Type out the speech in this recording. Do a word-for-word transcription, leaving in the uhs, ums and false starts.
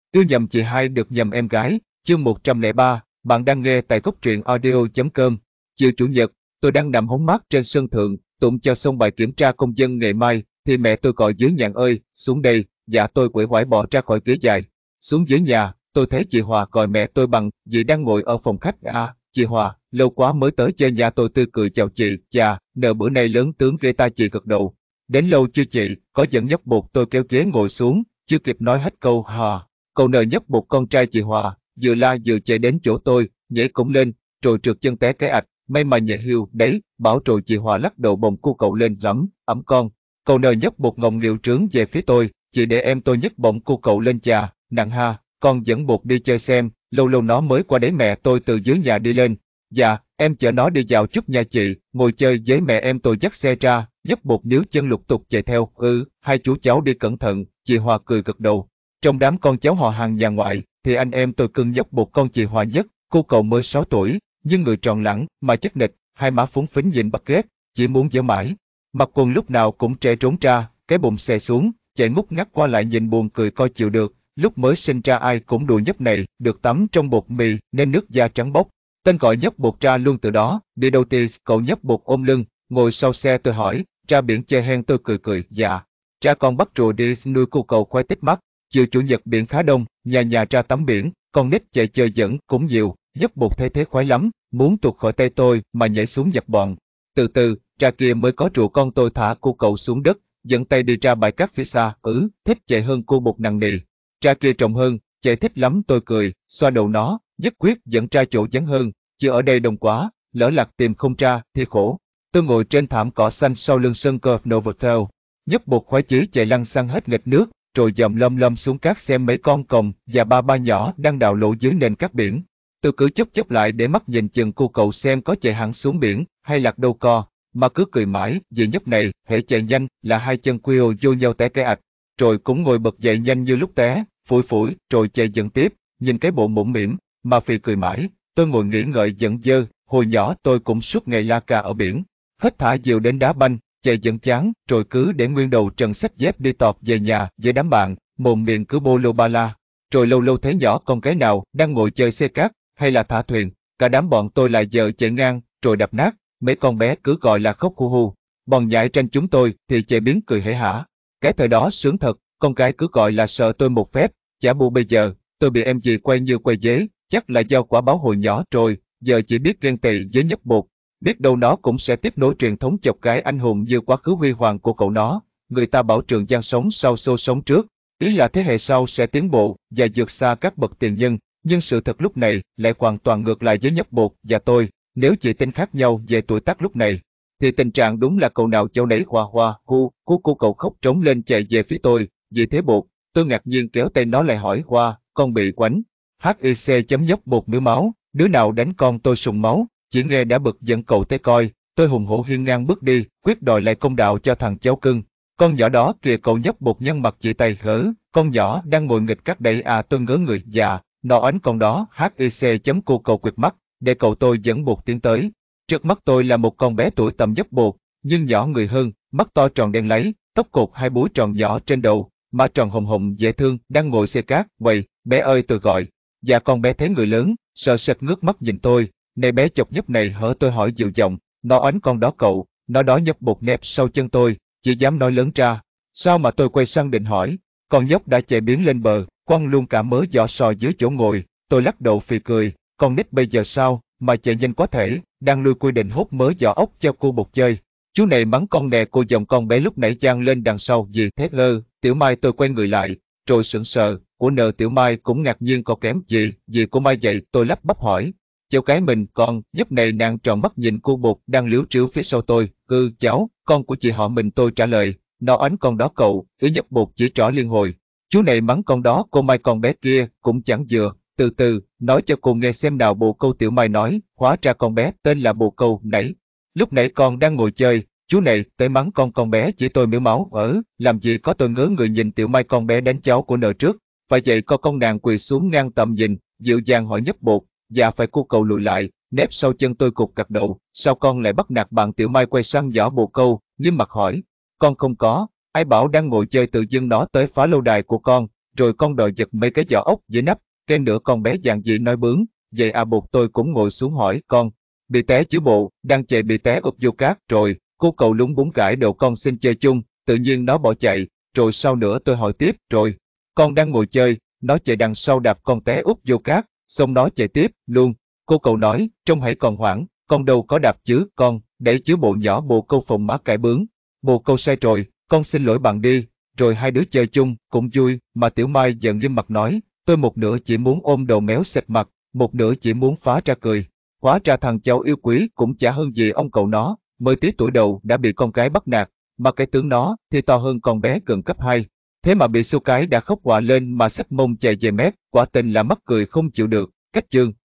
Yêu nhầm chị hai được nhầm em gái, chương một trăm lẻ ba, bạn đang nghe tại góc truyện audio chấm com. Chiều Chủ nhật, tôi đang nằm hóng mát trên sân thượng, tụng cho xong bài kiểm tra công dân ngày mai, thì mẹ tôi gọi dưới nhạn ơi, xuống đây. Dạ tôi quể quải bò ra khỏi ghế dài. Xuống dưới nhà, tôi thấy chị Hòa gọi mẹ tôi bằng dì đang ngồi ở phòng khách. À, chị Hòa, lâu quá mới tới chơi nhà. Tôi tươi cười chào chị. Chà, nợ bữa nay lớn tướng ghê ta. Chị gật đầu. Đến lâu chưa chị? Có dẫn nhấc bột. Tôi kéo ghế ngồi xuống, chưa kịp nói hết câu hà. Cậu nờ nhấc một con trai chị Hòa, vừa la vừa chạy đến chỗ tôi, nhảy cũng lên, rồi trượt chân té cái ạch, may mà nhẹ hưu đấy, bảo. Rồi chị Hòa lắc đầu bồng cu cậu lên rắm, ẵm con. Cậu nờ nhấc một ngọng nghịu trướng về phía tôi, chị để em tôi nhấc bổng cu cậu lên. Chà, nặng ha, con dẫn bột đi chơi xem, lâu lâu nó mới qua đấy. Mẹ tôi từ dưới nhà đi lên. Dạ, em chở nó đi dạo chút nha chị, ngồi chơi với mẹ em. Tôi dắt xe ra, nhấc bột níu chân lục tục chạy theo. Ừ, hai chú cháu đi cẩn thận. Chị Hòa cười gật đầu. Trong đám con cháu họ hàng nhà ngoại, thì anh em tôi cưng nhóc một con chị Hòa nhất. Cô cậu mới sáu tuổi, nhưng người tròn lẳng mà chất nịch, hai má phúng phính nhìn bắt ghét, chỉ muốn giở mãi. Mặc quần lúc nào cũng trẻ trốn ra, cái bụng xè xuống, chạy ngút ngắt qua lại nhìn buồn cười coi chịu được. Lúc mới sinh ra ai cũng đùa nhóc này, được tắm trong bột mì nên nước da trắng bóc. Tên gọi nhóc bột ra luôn từ đó. Đi đâu thì cậu nhóc bột ôm lưng, ngồi sau xe. Tôi hỏi, ra biển chơi hen? Tôi cười cười, dạ. Ra con bắt rùa đi nuôi. Cô cậu khoe tích mắt. Chiều Chủ nhật biển khá đông, nhà nhà ra tắm biển, con nít chạy chơi dẫn cũng nhiều. Nhóc bột thấy thế khoái lắm, muốn tuột khỏi tay tôi mà nhảy xuống dập bọn. Từ từ, ra kia mới có rượu. Con tôi thả cô cậu xuống đất, dẫn tay đi ra bãi cát phía xa. Ừ, thích chạy hơn cô bột nặng nề. Ra kia trọng hơn, chạy thích lắm. Tôi cười, xoa đầu nó, nhất quyết dẫn ra chỗ vắng hơn, chứ ở đây đông quá, lỡ lạc tìm không ra thì khổ. Tôi ngồi trên thảm cỏ xanh sau lưng sân golf Novotel. Nhóc bột khoái chí chạy lăn xăng hết nghịch nước, rồi dòm lâm lâm xuống cát xem mấy con còng và ba ba nhỏ đang đào lỗ dưới nền cát biển. Tôi cứ chớp chớp lại để mắt nhìn chừng cô cậu xem có chạy hẳn xuống biển hay lạc đâu co, mà cứ cười mãi vì nhóc này hễ chạy nhanh là hai chân queo vô nhau té cái ạch, rồi cũng ngồi bật dậy nhanh như lúc té, phủi phủi rồi chạy dẫn tiếp, nhìn cái bộ mũm mĩm mà phì cười mãi. Tôi ngồi nghĩ ngợi giận dơ, hồi nhỏ tôi cũng suốt ngày la cà ở biển, hết thả diều đến đá banh, chạy dẫn chán, rồi cứ để nguyên đầu trần xách dép đi tọt về nhà với đám bạn, mồm miệng cứ bô lô ba la. Rồi lâu lâu thấy nhỏ con cái nào đang ngồi chơi xe cát hay là thả thuyền, cả đám bọn tôi lại giờ chạy ngang rồi đập nát. Mấy con bé cứ gọi là khóc hu hu, bọn nhãi tranh chúng tôi thì chạy biến cười hể hả. Cái thời đó sướng thật, con cái cứ gọi là sợ tôi một phép. Chả bù bây giờ tôi bị em dì quay như quay dế, chắc là do quả báo hồi nhỏ rồi, giờ chỉ biết ghen tị với nhóc bột. Biết đâu nó cũng sẽ tiếp nối truyền thống chọc cái anh hùng như quá khứ huy hoàng của cậu nó. Người ta bảo Trường Giang sống sau xô sống trước, ý là thế hệ sau sẽ tiến bộ và vượt xa các bậc tiền nhân. Nhưng sự thật lúc này lại hoàn toàn ngược lại với nhóc bột và tôi. Nếu chỉ tính khác nhau về tuổi tác lúc này, thì tình trạng đúng là cậu nào cháu nấy hoa hoa hu. Cô cô cậu khóc trống lên chạy về phía tôi. Vì thế bột, tôi ngạc nhiên kéo tay nó lại hỏi, Hoa, con bị quánh hic chấm nhóc bột mếu máu, đứa nào đánh con? Tôi sùng máu. Chỉ nghe đã bực dẫn cậu tới coi. Tôi hùng hổ hiên ngang bước đi, quyết đòi lại công đạo cho thằng cháu cưng. Con nhỏ đó kìa, cậu nhóc bột nhăn mặt chỉ tay hở. Con nhỏ đang ngồi nghịch cắt đẩy. À, tôi ngớ người. Dạ, nó oánh con đó. hic chấm cô cậu quệt mắt, để cậu tôi dẫn bột tiến tới. Trước mắt tôi là một con bé tuổi tầm nhóc bột, nhưng nhỏ người hơn, mắt to tròn đen láy, tóc cột hai búi tròn nhỏ trên đầu, má tròn hồng hồng dễ thương, đang ngồi xe cát. Quầy, bé ơi, tôi gọi. Dạ, con bé thấy người lớn, sợ sệt ngước mắt nhìn tôi. Này bé chọc nhóc này hở? Tôi hỏi dịu giọng. Nó oánh con đó cậu. Nó đó. Nhóc bột nép sau chân tôi, chỉ dám nói lớn ra. Sao mà? Tôi quay sang định hỏi. Con nhóc đã chạy biến lên bờ, quăng luôn cả mớ vỏ sò dưới chỗ ngồi. Tôi lắc đầu phì cười. Con nít bây giờ sao mà chạy nhanh quá thể? Đang lui quy định hút mớ vỏ ốc cho cô bột chơi. Chú này mắng con nè. Cô dòng con bé lúc nãy giang lên đằng sau. Gì thế lơ? Tiểu Mai. Tôi quay người lại, rồi sững sờ. Của nợ Tiểu Mai cũng ngạc nhiên. Có kém gì gì của Mai vậy? Tôi lắp bắp hỏi. Cháu cái mình. Con giúp này nàng tròn mắt nhìn cô bột đang liếu tríu phía sau tôi. Ừ, cháu, con của chị họ mình. Tôi trả lời. Nó oánh con đó cậu. Ý nhóc bột chỉ trỏ liên hồi. Chú này mắng con đó cô Mai. Con bé kia cũng chẳng vừa. Từ từ, nói cho cô nghe xem nào. Bồ câu. Tiểu Mai nói. Hóa ra con bé tên là Bồ câu. Nãy lúc nãy con đang ngồi chơi, chú này tới mắng con. Con bé chỉ tôi miếu máu. Ở làm gì có? Tôi ngớ người nhìn Tiểu Mai. Con bé đánh cháu của nợ trước. Phải vậy? Có con nàng quỳ xuống ngang tầm nhìn, dịu dàng hỏi nhóc bột. Dạ phải. Cô cậu lùi lại, nép sau chân tôi cục cặt đầu. Sao con lại bắt nạt bạn? Tiểu Mai quay sang dõi Bồ câu, nghiêm mặt hỏi. Con không có. Ai bảo đang ngồi chơi tự dưng nó tới phá lâu đài của con, rồi con đòi giật mấy cái vỏ ốc dưới nắp, cái nữa con bé dạn dĩ nói bướng, vậy à buộc tôi cũng ngồi xuống hỏi con, bị té chứ bộ, đang chạy bị té ụp vô cát rồi, cô cậu lúng búng gãi đầu con xin chơi chung, tự nhiên nó bỏ chạy, rồi sau nữa tôi hỏi tiếp, rồi, con đang ngồi chơi, nó chạy đằng sau đạp con té úp vô cát, xong nó chạy tiếp, luôn, cô cậu nói, trông hãy còn hoảng, con đâu có đạp chứ, con, đẩy chứ bộ nhỏ bồ câu phồng má cãi bướng, bồ câu sai rồi, con xin lỗi bạn đi, rồi hai đứa chơi chung, cũng vui, mà Tiểu Mai giận nghiêm mặt nói, tôi một nửa chỉ muốn ôm đầu méo xẹt mặt, một nửa chỉ muốn phá ra cười. Hóa ra thằng cháu yêu quý cũng chả hơn gì ông cậu nó, mới tí tuổi đầu đã bị con gái bắt nạt, mà cái tướng nó thì to hơn con bé gần cấp hai. Thế mà bị xô cái đã khóc quạ lên mà xách mông chạy về mét, quả tình là mắc cười không chịu được, cách chương.